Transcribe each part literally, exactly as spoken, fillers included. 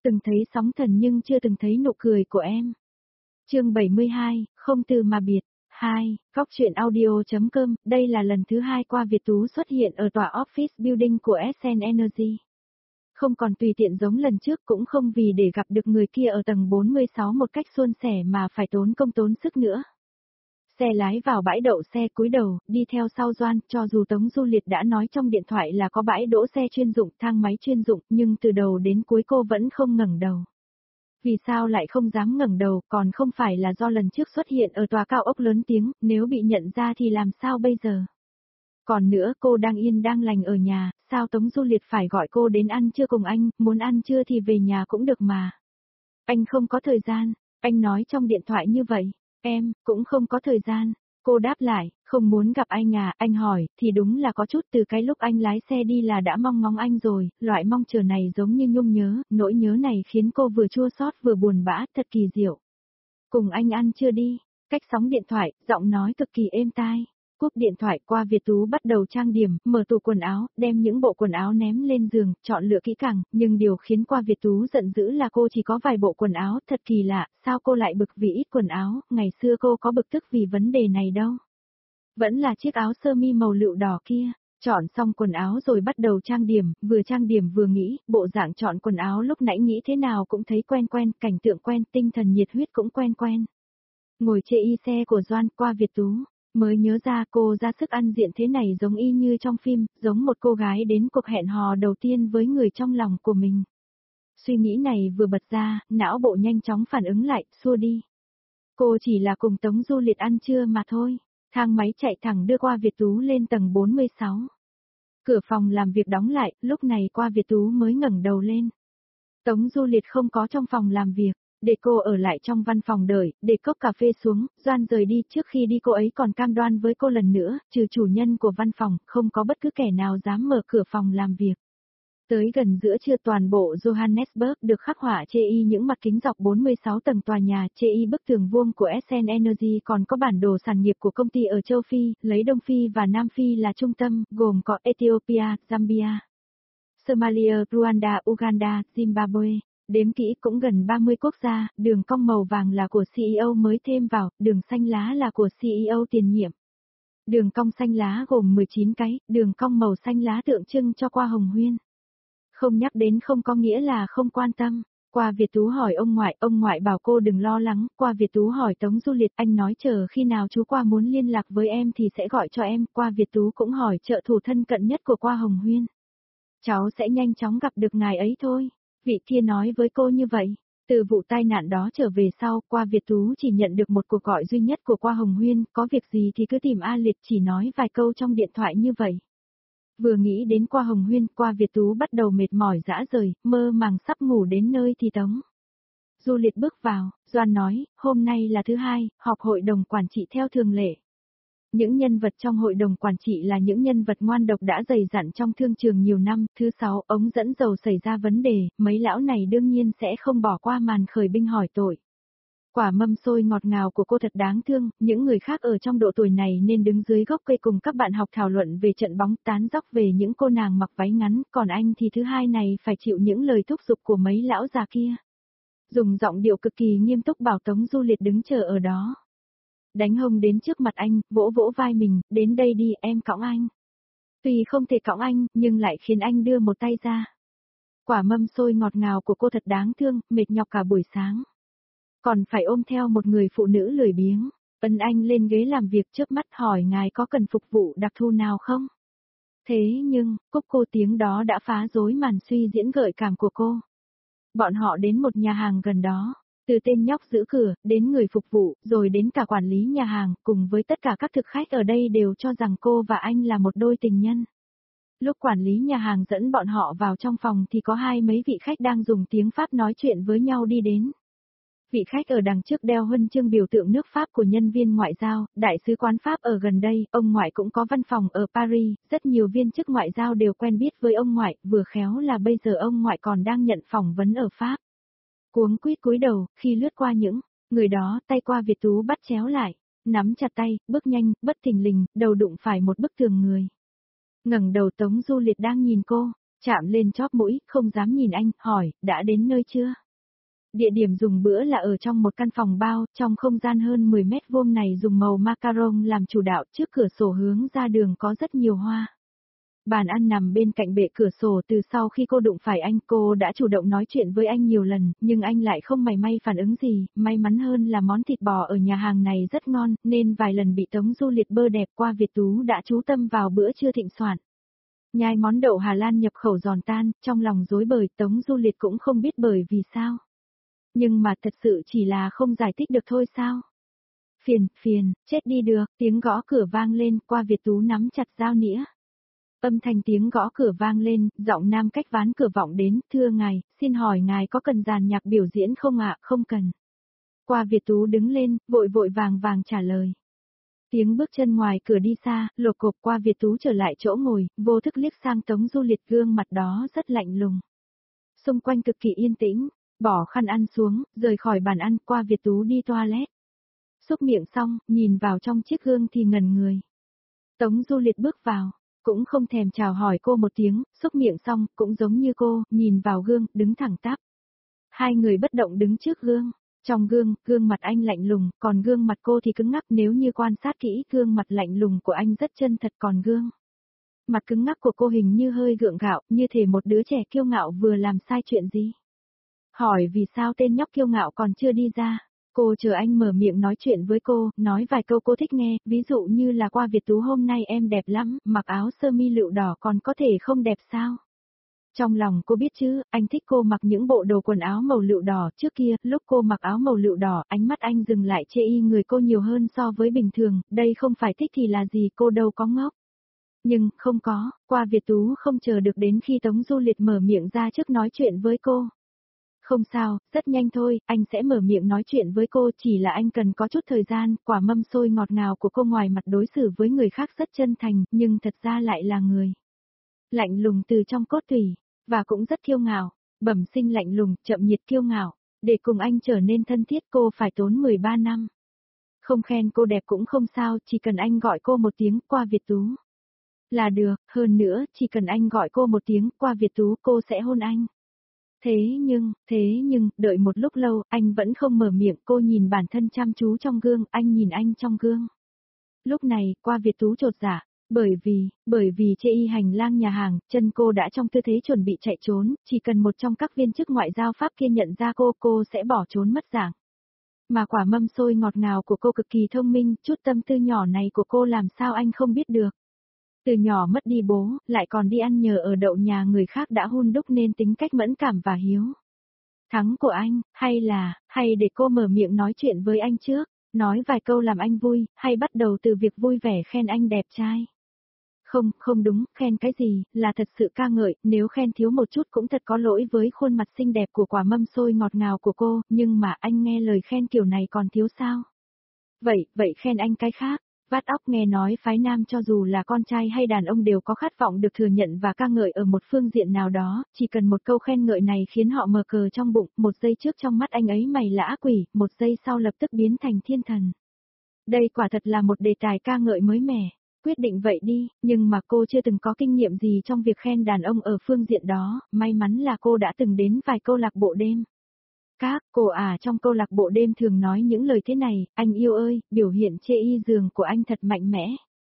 Từng thấy sóng thần nhưng chưa từng thấy nụ cười của em. Chương bảy mươi hai, không từ mà biệt. hai. Góc truyện audio.com, đây là lần thứ hai Qua Việt Tú xuất hiện ở tòa office building của ét en Energy. Không còn tùy tiện giống lần trước, cũng không vì để gặp được người kia ở tầng bốn mươi sáu một cách suôn sẻ mà phải tốn công tốn sức nữa. Xe lái vào bãi đậu xe, cúi đầu, đi theo sau Doan, cho dù Tống Du Liệt đã nói trong điện thoại là có bãi đỗ xe chuyên dụng, thang máy chuyên dụng, nhưng từ đầu đến cuối cô vẫn không ngẩng đầu. Vì sao lại không dám ngẩng đầu, còn không phải là do lần trước xuất hiện ở tòa cao ốc lớn tiếng, nếu bị nhận ra thì làm sao bây giờ? Còn nữa, cô đang yên đang lành ở nhà, sao Tống Du Liệt phải gọi cô đến ăn trưa cùng anh, muốn ăn trưa thì về nhà cũng được mà. Anh không có thời gian, anh nói trong điện thoại như vậy, em, cũng không có thời gian. Cô đáp lại, không muốn gặp anh à, anh hỏi, thì đúng là có chút, từ cái lúc anh lái xe đi là đã mong ngóng anh rồi, loại mong chờ này giống như nhung nhớ, nỗi nhớ này khiến cô vừa chua xót vừa buồn bã, thật kỳ diệu. Cùng anh ăn chưa đi, cách sóng điện thoại, giọng nói cực kỳ êm tai. Cúp điện thoại, Qua Việt Tú bắt đầu trang điểm, mở tủ quần áo, đem những bộ quần áo ném lên giường, chọn lựa kỹ càng, nhưng điều khiến Qua Việt Tú giận dữ là cô chỉ có vài bộ quần áo, thật kỳ lạ, sao cô lại bực vì ít quần áo, ngày xưa cô có bực tức vì vấn đề này đâu. Vẫn là chiếc áo sơ mi màu lựu đỏ kia. Chọn xong quần áo rồi bắt đầu trang điểm, vừa trang điểm vừa nghĩ, bộ dạng chọn quần áo lúc nãy nghĩ thế nào cũng thấy quen quen, cảnh tượng quen, tinh thần nhiệt huyết cũng quen quen. Ngồi chê y xe của Doan, Qua Việt Tú mới nhớ ra cô ra sức ăn diện thế này giống y như trong phim, giống một cô gái đến cuộc hẹn hò đầu tiên với người trong lòng của mình. Suy nghĩ này vừa bật ra, não bộ nhanh chóng phản ứng lại, xua đi. Cô chỉ là cùng Tống Du Liệt ăn trưa mà thôi. Thang máy chạy thẳng đưa Qua Việt Tú lên tầng bốn mươi sáu. Cửa phòng làm việc đóng lại, lúc này Qua Việt Tú mới ngẩng đầu lên. Tống Du Liệt không có trong phòng làm việc, để cô ở lại trong văn phòng đợi, để cốc cà phê xuống, Doan rời đi, trước khi đi cô ấy còn cam đoan với cô lần nữa, trừ chủ nhân của văn phòng, không có bất cứ kẻ nào dám mở cửa phòng làm việc. Tới gần giữa trưa, toàn bộ Johannesburg được khắc họa chê y những mặt kính dọc bốn mươi sáu tầng tòa nhà, chê y bức tường vuông của ét en Energy, còn có bản đồ sản nghiệp của công ty ở châu Phi, lấy Đông Phi và Nam Phi là trung tâm, gồm có Ethiopia, Zambia, Somalia, Rwanda, Uganda, Zimbabwe. Đếm kỹ cũng gần ba mươi quốc gia, đường cong màu vàng là của xê e ô mới thêm vào, đường xanh lá là của xê e ô tiền nhiệm. Đường cong xanh lá gồm mười chín cái, đường cong màu xanh lá tượng trưng cho Qua Hồng Huyên. Không nhắc đến không có nghĩa là không quan tâm. Qua Việt Tú hỏi ông ngoại, ông ngoại bảo cô đừng lo lắng. Qua Việt Tú hỏi Tống Du Liệt, anh nói chờ khi nào chú Qua muốn liên lạc với em thì sẽ gọi cho em. Qua Việt Tú cũng hỏi trợ thủ thân cận nhất của Qua Hồng Huyên. Cháu sẽ nhanh chóng gặp được ngài ấy thôi. Vị kia nói với cô như vậy. Từ vụ tai nạn đó trở về sau, Qua Việt Tú chỉ nhận được một cuộc gọi duy nhất của Qua Hồng Huyên, có việc gì thì cứ tìm A Liệt, chỉ nói vài câu trong điện thoại như vậy. Vừa nghĩ đến Qua Hồng Huyên, Qua Việt Tú bắt đầu mệt mỏi rã rời, mơ màng sắp ngủ đến nơi thì Tống Du Liệt bước vào, Doan nói, hôm nay là thứ hai, họp hội đồng quản trị theo thường lệ. Những nhân vật trong hội đồng quản trị là những nhân vật ngoan độc đã dày dặn trong thương trường nhiều năm. Thứ sáu, ống dẫn dầu xảy ra vấn đề, mấy lão này đương nhiên sẽ không bỏ qua màn khởi binh hỏi tội. Quả mâm xôi ngọt ngào của cô thật đáng thương, những người khác ở trong độ tuổi này nên đứng dưới gốc cây cùng các bạn học thảo luận về trận bóng, tán dóc về những cô nàng mặc váy ngắn, còn anh thì thứ hai này phải chịu những lời thúc giục của mấy lão già kia. Dùng giọng điệu cực kỳ nghiêm túc bảo Tống Du Liệt đứng chờ ở đó. Đánh hông đến trước mặt anh, vỗ vỗ vai mình, đến đây đi, em cõng anh. Tuy không thể cõng anh, nhưng lại khiến anh đưa một tay ra. Quả mâm xôi ngọt ngào của cô thật đáng thương, mệt nhọc cả buổi sáng. Còn phải ôm theo một người phụ nữ lười biếng. Ấn anh lên ghế làm việc, chớp mắt hỏi ngài có cần phục vụ đặc thù nào không? Thế nhưng, cúc cô tiếng đó đã phá rối màn suy diễn gợi cảm của cô. Bọn họ đến một nhà hàng gần đó. Từ tên nhóc giữ cửa, đến người phục vụ, rồi đến cả quản lý nhà hàng, cùng với tất cả các thực khách ở đây đều cho rằng cô và anh là một đôi tình nhân. Lúc quản lý nhà hàng dẫn bọn họ vào trong phòng thì có hai mấy vị khách đang dùng tiếng Pháp nói chuyện với nhau đi đến. Vị khách ở đằng trước đeo huân chương biểu tượng nước Pháp của nhân viên ngoại giao, đại sứ quán Pháp ở gần đây, ông ngoại cũng có văn phòng ở Paris, rất nhiều viên chức ngoại giao đều quen biết với ông ngoại, vừa khéo là bây giờ ông ngoại còn đang nhận phỏng vấn ở Pháp. Cuống quýt cúi đầu, khi lướt qua những người đó, tay Qua Việt Tú bắt chéo lại, nắm chặt tay, bước nhanh, bất thình lình, đầu đụng phải một bức tường người. Ngẩng đầu, Tống Du Liệt đang nhìn cô, Chạm lên chóp mũi, không dám nhìn anh, hỏi, đã đến nơi chưa? Địa điểm dùng bữa là ở trong một căn phòng bao, trong không gian hơn mười mét vuông này dùng màu macaron làm chủ đạo, trước cửa sổ hướng ra đường có rất nhiều hoa. Bàn ăn nằm bên cạnh bệ cửa sổ, từ sau khi cô đụng phải anh cô đã chủ động nói chuyện với anh nhiều lần, nhưng anh lại không mảy may phản ứng gì, may mắn hơn là món thịt bò ở nhà hàng này rất ngon, nên vài lần bị Tống Du Liệt bơ đẹp qua Việt Tú đã chú tâm vào bữa trưa thịnh soạn. Nhai món đậu Hà Lan nhập khẩu giòn tan, trong lòng rối bời, Tống Du Liệt cũng không biết bởi vì sao. Nhưng mà thật sự chỉ là không giải thích được thôi sao? Phiền, phiền, chết đi được, tiếng gõ cửa vang lên, qua Việt Tú nắm chặt dao nĩa. Âm thanh tiếng gõ cửa vang lên, giọng nam cách ván cửa vọng đến, thưa ngài, xin hỏi ngài có cần dàn nhạc biểu diễn không ạ, không cần. Qua Việt Tú đứng lên, vội vội vàng vàng trả lời. Tiếng bước chân ngoài cửa đi xa, lột cộp qua Việt Tú trở lại chỗ ngồi, vô thức liếc sang Tống Du Liệt, gương mặt đó rất lạnh lùng. Xung quanh cực kỳ yên tĩnh, bỏ khăn ăn xuống, rời khỏi bàn ăn, qua Việt Tú đi toilet. Xúc miệng xong, nhìn vào trong chiếc gương thì ngẩn người. Tống Du Liệt bước vào, cũng không thèm chào hỏi cô một tiếng, xúc miệng xong, cũng giống như cô, nhìn vào gương, đứng thẳng tắp. Hai người bất động đứng trước gương. Trong gương, gương mặt anh lạnh lùng, còn gương mặt cô thì cứng ngắc, nếu như quan sát kỹ, gương mặt lạnh lùng của anh rất chân thật, còn gương mặt cứng ngắc của cô hình như hơi gượng gạo, như thể một đứa trẻ kiêu ngạo vừa làm sai chuyện gì. Hỏi vì sao tên nhóc kiêu ngạo còn chưa đi ra, cô chờ anh mở miệng nói chuyện với cô, nói vài câu cô thích nghe, ví dụ như là qua Việt Tú hôm nay em đẹp lắm, mặc áo sơ mi lựu đỏ còn có thể không đẹp sao? Trong lòng cô biết chứ, anh thích cô mặc những bộ đồ quần áo màu lựu đỏ, trước kia, lúc cô mặc áo màu lựu đỏ, ánh mắt anh dừng lại chê y người cô nhiều hơn so với bình thường, đây không phải thích thì là gì, cô đâu có ngốc. Nhưng, không có, qua Việt Tú không chờ được đến khi Tống Du Liệt mở miệng ra trước nói chuyện với cô. Không sao, rất nhanh thôi, anh sẽ mở miệng nói chuyện với cô, chỉ là anh cần có chút thời gian, quả mâm xôi ngọt ngào của cô ngoài mặt đối xử với người khác rất chân thành, nhưng thật ra lại là người lạnh lùng từ trong cốt tủy. Và cũng rất kiêu ngạo, bẩm sinh lạnh lùng, chậm nhiệt kiêu ngạo, để cùng anh trở nên thân thiết cô phải tốn mười ba năm. Không khen cô đẹp cũng không sao, chỉ cần anh gọi cô một tiếng qua Việt Tú. Là được, hơn nữa, chỉ cần anh gọi cô một tiếng qua Việt Tú cô sẽ hôn anh. Thế nhưng, thế nhưng, đợi một lúc lâu, anh vẫn không mở miệng, cô nhìn bản thân chăm chú trong gương, anh nhìn anh trong gương. Lúc này, qua Việt Tú chột dạ. Bởi vì, bởi vì chê y hành lang nhà hàng, chân cô đã trong tư thế chuẩn bị chạy trốn, chỉ cần một trong các viên chức ngoại giao Pháp kia nhận ra cô, cô sẽ bỏ trốn mất dạng. Mà quả mâm xôi ngọt ngào của cô cực kỳ thông minh, chút tâm tư nhỏ này của cô làm sao anh không biết được. Từ nhỏ mất đi bố, lại còn đi ăn nhờ ở đậu nhà người khác đã hun đúc nên tính cách mẫn cảm và hiếu thắng của anh, hay là, hay để cô mở miệng nói chuyện với anh trước, nói vài câu làm anh vui, hay bắt đầu từ việc vui vẻ khen anh đẹp trai. Không, không đúng, khen cái gì, là thật sự ca ngợi, nếu khen thiếu một chút cũng thật có lỗi với khuôn mặt xinh đẹp của quả mâm xôi ngọt ngào của cô, nhưng mà anh nghe lời khen kiểu này còn thiếu sao? Vậy, vậy khen anh cái khác, vắt óc nghe nói phái nam cho dù là con trai hay đàn ông đều có khát vọng được thừa nhận và ca ngợi ở một phương diện nào đó, chỉ cần một câu khen ngợi này khiến họ mờ cờ trong bụng, một giây trước trong mắt anh ấy mày là ác quỷ, một giây sau lập tức biến thành thiên thần. Đây quả thật là một đề tài ca ngợi mới mẻ. Quyết định vậy đi, nhưng mà cô chưa từng có kinh nghiệm gì trong việc khen đàn ông ở phương diện đó, may mắn là cô đã từng đến vài câu lạc bộ đêm. Các cô à trong câu lạc bộ đêm thường nói những lời thế này, anh yêu ơi, biểu hiện chê y giường của anh thật mạnh mẽ.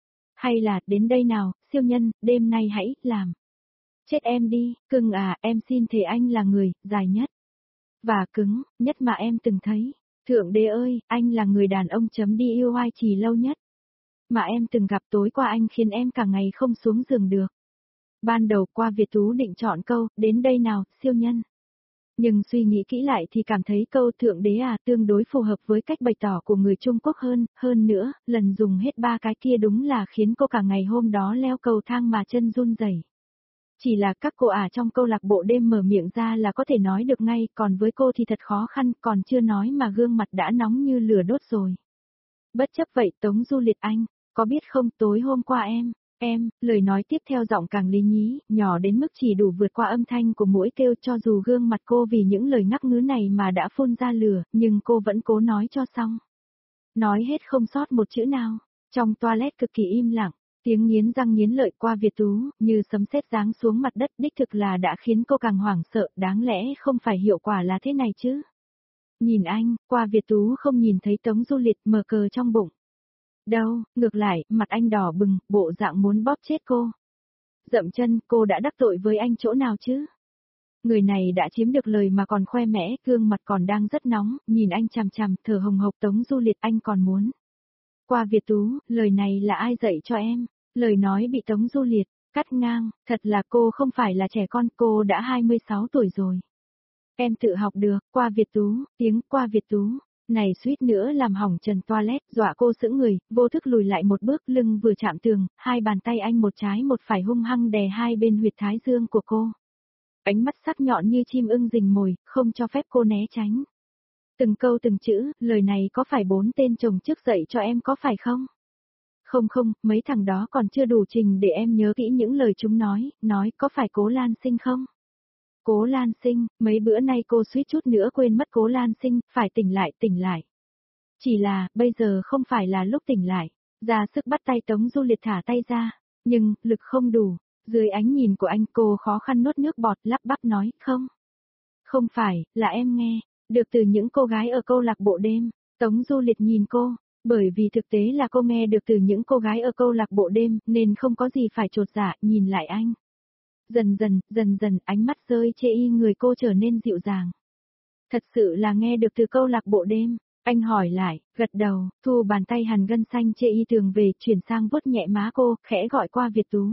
Hay là, đến đây nào, siêu nhân, đêm nay hãy, làm. Chết em đi, cưng à, em xin thề anh là người, dài nhất. Và cứng, nhất mà em từng thấy. Thượng đế ơi, anh là người đàn ông chấm đi yêu ai trì lâu nhất. Mà em từng gặp tối qua anh khiến em cả ngày không xuống giường được. Ban đầu qua Việt Tú định chọn câu, đến đây nào, siêu nhân. Nhưng suy nghĩ kỹ lại thì cảm thấy câu thượng đế à tương đối phù hợp với cách bày tỏ của người Trung Quốc hơn, hơn nữa, lần dùng hết ba cái kia đúng là khiến cô cả ngày hôm đó leo cầu thang mà chân run rẩy. Chỉ là các cô ả trong câu lạc bộ đêm mở miệng ra là có thể nói được ngay, còn với cô thì thật khó khăn, còn chưa nói mà gương mặt đã nóng như lửa đốt rồi. Bất chấp vậy Tống Du Liệt anh, có biết không tối hôm qua em, em, lời nói tiếp theo giọng càng lý nhí, nhỏ đến mức chỉ đủ vượt qua âm thanh của mũi kêu cho dù gương mặt cô vì những lời ngắc ngứ này mà đã phun ra lửa, nhưng cô vẫn cố nói cho xong. Nói hết không sót một chữ nào, trong toilet cực kỳ im lặng, Tiếng nghiến răng nghiến lợi qua Việt Tú, như sấm sét giáng xuống mặt đất đích thực là đã khiến cô càng hoảng sợ, đáng lẽ không phải hiệu quả là thế này chứ. Nhìn anh, qua Việt Tú không nhìn thấy Tống Du Liệt mờ cờ trong bụng. Đâu, ngược lại, mặt anh đỏ bừng, bộ dạng muốn bóp chết cô. Dậm chân, cô đã đắc tội với anh chỗ nào chứ? Người này đã chiếm được lời mà còn khoe mẽ, gương mặt còn đang rất nóng, nhìn anh chằm chằm, thở hồng hộc. Tống Du Liệt, anh còn muốn. Qua Việt Tú, lời này là ai dạy cho em? Lời nói bị Tống Du Liệt cắt ngang, thật là cô không phải là trẻ con, cô đã hai mươi sáu tuổi rồi. Em tự học được, Qua Việt Tú, tiếng Qua Việt Tú. Này suýt nữa làm hỏng trần toilet, dọa cô sững người, vô thức lùi lại một bước, lưng vừa chạm tường, hai bàn tay anh một trái một phải hung hăng đè hai bên huyệt thái dương của cô. Ánh mắt sắc nhọn như chim ưng rình mồi, không cho phép cô né tránh. Từng câu từng chữ, lời này có phải bốn tên chồng trước dạy cho em có phải không? Không không, mấy thằng đó còn chưa đủ trình để em nhớ kỹ những lời chúng nói, nói có phải Cố Lan Sinh không? Cố Lan Sinh, mấy bữa nay cô suýt chút nữa quên mất Cố Lan Sinh, phải tỉnh lại, tỉnh lại. Chỉ là, bây giờ không phải là lúc tỉnh lại. Ra sức bắt tay Tống Du Liệt thả tay ra, nhưng, lực không đủ. Dưới ánh nhìn của anh cô khó khăn nuốt nước bọt lắp bắp nói, không. Không phải, là em nghe, được từ những cô gái ở câu lạc bộ đêm. Tống Du Liệt nhìn cô, bởi vì thực tế là cô nghe được từ những cô gái ở câu lạc bộ đêm, nên không có gì phải chột dạ, nhìn lại anh. Dần dần, dần dần, ánh mắt rơi chê y người cô trở nên dịu dàng. Thật sự là nghe được từ câu lạc bộ đêm. Anh hỏi lại, gật đầu, thu bàn tay hàn gân xanh chê y tường về, chuyển sang vuốt nhẹ má cô, khẽ gọi Qua Việt Tú.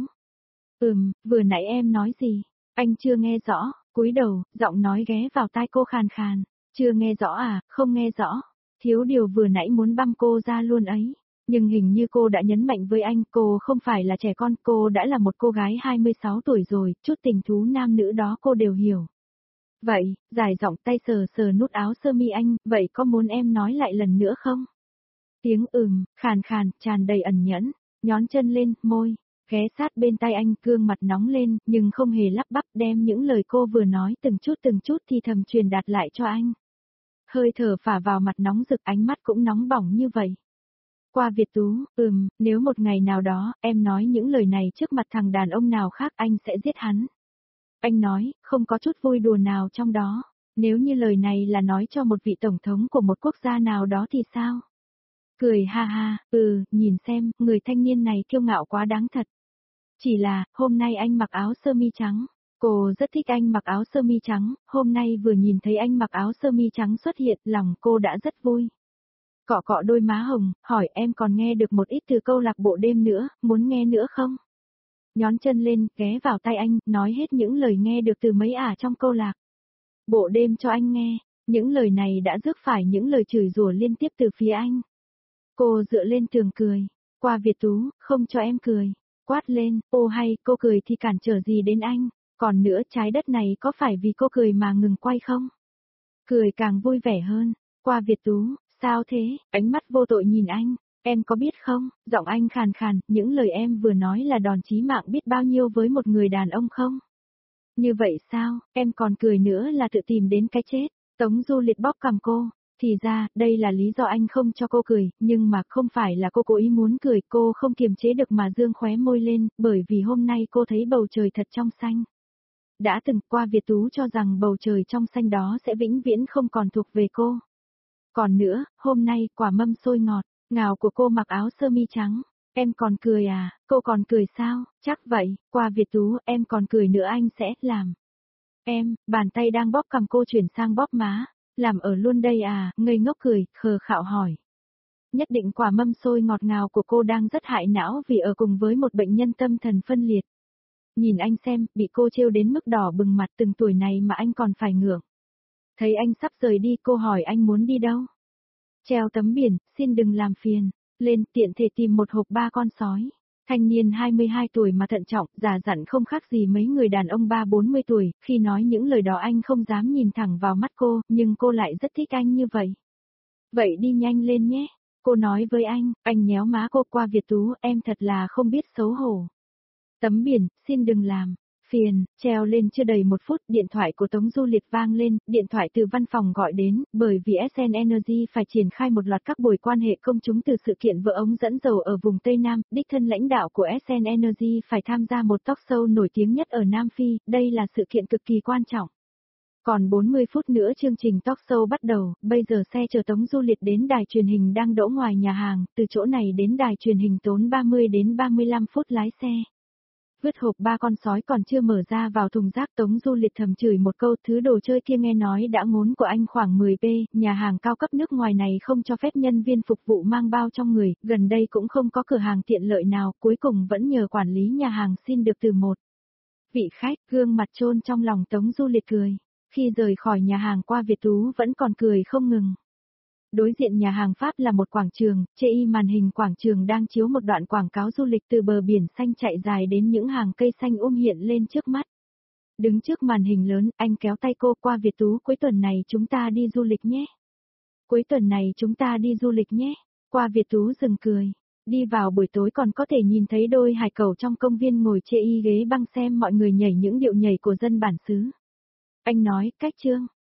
Ừm, vừa nãy em nói gì? Anh chưa nghe rõ, cúi đầu, giọng nói ghé vào tai cô khàn khàn. Chưa nghe rõ à, không nghe rõ. Thiếu điều vừa nãy muốn băm cô ra luôn ấy. Nhưng hình như cô đã nhấn mạnh với anh, cô không phải là trẻ con, cô đã là một cô gái hai mươi sáu tuổi rồi, chút tình thú nam nữ đó cô đều hiểu. Vậy, dài giọng tay sờ sờ nút áo sơ mi anh, vậy có muốn em nói lại lần nữa không? Tiếng ừm, khàn khàn, tràn đầy ẩn nhẫn, nhón chân lên, môi, ghé sát bên tay anh, gương mặt nóng lên, nhưng không hề lắp bắp, đem những lời cô vừa nói từng chút từng chút thì thầm truyền đạt lại cho anh. Hơi thở phả vào mặt nóng rực, ánh mắt cũng nóng bỏng như vậy. Qua Việt Tú, ừm, nếu một ngày nào đó, em nói những lời này trước mặt thằng đàn ông nào khác anh sẽ giết hắn. Anh nói, không có chút vui đùa nào trong đó. Nếu như lời này là nói cho một vị tổng thống của một quốc gia nào đó thì sao? Cười ha ha, ừ, nhìn xem, người thanh niên này kiêu ngạo quá đáng thật. Chỉ là, hôm nay anh mặc áo sơ mi trắng. Cô rất thích anh mặc áo sơ mi trắng, hôm nay vừa nhìn thấy anh mặc áo sơ mi trắng xuất hiện, lòng cô đã rất vui. Cọ cọ đôi má hồng, hỏi em còn nghe được một ít từ câu lạc bộ đêm nữa, muốn nghe nữa không? Nhón chân lên, ghé vào tay anh, nói hết những lời nghe được từ mấy ả trong câu lạc bộ đêm cho anh nghe. Những lời này đã rước phải những lời chửi rủa liên tiếp từ phía anh. Cô dựa lên tường cười. Qua Việt Tú, không cho em cười. Quát lên, ô hay, cô cười thì cản trở gì đến anh. Còn nữa, trái đất này có phải vì cô cười mà ngừng quay không? Cười càng vui vẻ hơn. Qua Việt Tú, sao thế? Ánh mắt vô tội nhìn anh. Em có biết không, giọng anh khàn khàn, những lời em vừa nói là đòn chí mạng biết bao nhiêu với một người đàn ông không? Như vậy sao, em còn cười nữa là tự tìm đến cái chết. Tống Du Liệt bóp cằm cô. Thì ra, đây là lý do anh không cho cô cười, nhưng mà không phải là cô cố ý muốn cười, cô không kiềm chế được mà dương khóe môi lên, bởi vì hôm nay cô thấy bầu trời thật trong xanh. Đã từng Qua Việt Tú cho rằng bầu trời trong xanh đó sẽ vĩnh viễn không còn thuộc về cô. Còn nữa, hôm nay quả mâm xôi ngọt, ngào của cô mặc áo sơ mi trắng. Em còn cười à, cô còn cười sao, chắc vậy, Qua Việt Tú, em còn cười nữa anh sẽ làm. Em, bàn tay đang bóp cằm cô chuyển sang bóp má, làm ở luôn đây à, ngây ngốc cười, khờ khạo hỏi. Nhất định quả mâm xôi ngọt ngào của cô đang rất hại não vì ở cùng với một bệnh nhân tâm thần phân liệt. Nhìn anh xem, bị cô trêu đến mức đỏ bừng mặt, từng tuổi này mà anh còn phải ngượng. Thấy anh sắp rời đi, cô hỏi anh muốn đi đâu? Treo tấm biển, xin đừng làm phiền, lên tiện thể tìm một hộp ba con sói. Thanh niên hai mươi hai tuổi mà thận trọng, già dặn không khác gì mấy người đàn ông ba bốn mươi tuổi, khi nói những lời đó anh không dám nhìn thẳng vào mắt cô, nhưng cô lại rất thích anh như vậy. Vậy đi nhanh lên nhé, cô nói với anh, anh nhéo má cô. Qua Việt Tú, em thật là không biết xấu hổ. Tấm biển, xin đừng làm Phiền, treo lên chưa đầy một phút, điện thoại của Tống Du Liệt vang lên, điện thoại từ văn phòng gọi đến, bởi vì ét en Energy phải triển khai một loạt các buổi quan hệ công chúng từ sự kiện vỡ ống dẫn dầu ở vùng Tây Nam, đích thân lãnh đạo của ét en Energy phải tham gia một talk show nổi tiếng nhất ở Nam Phi, đây là sự kiện cực kỳ quan trọng. Còn bốn mươi phút nữa chương trình talk show bắt đầu, bây giờ xe chở Tống Du Liệt đến đài truyền hình đang đỗ ngoài nhà hàng, từ chỗ này đến đài truyền hình tốn ba mươi đến ba mươi lăm phút lái xe. Vứt hộp ba con sói còn chưa mở ra vào thùng rác, Tống Du Liệt thầm chửi một câu, thứ đồ chơi kia nghe nói đã ngốn của anh khoảng mười pê, nhà hàng cao cấp nước ngoài này không cho phép nhân viên phục vụ mang bao trong người, gần đây cũng không có cửa hàng tiện lợi nào, cuối cùng vẫn nhờ quản lý nhà hàng xin được từ một vị khách, gương mặt chôn trong lòng Tống Du Liệt cười. Khi rời khỏi nhà hàng qua Việt Tú vẫn còn cười không ngừng. Đối diện nhà hàng Pháp là một quảng trường, trên y màn hình quảng trường đang chiếu một đoạn quảng cáo du lịch từ bờ biển xanh chạy dài đến những hàng cây xanh um hiện lên trước mắt. Đứng trước màn hình lớn, anh kéo tay cô, qua Việt Tú, cuối tuần này chúng ta đi du lịch nhé. Cuối tuần này chúng ta đi du lịch nhé. Qua Việt Tú dừng cười. Đi vào buổi tối còn có thể nhìn thấy đôi hải cẩu trong công viên ngồi chê y ghế băng xem mọi người nhảy những điệu nhảy của dân bản xứ. Anh nói, cách Trương.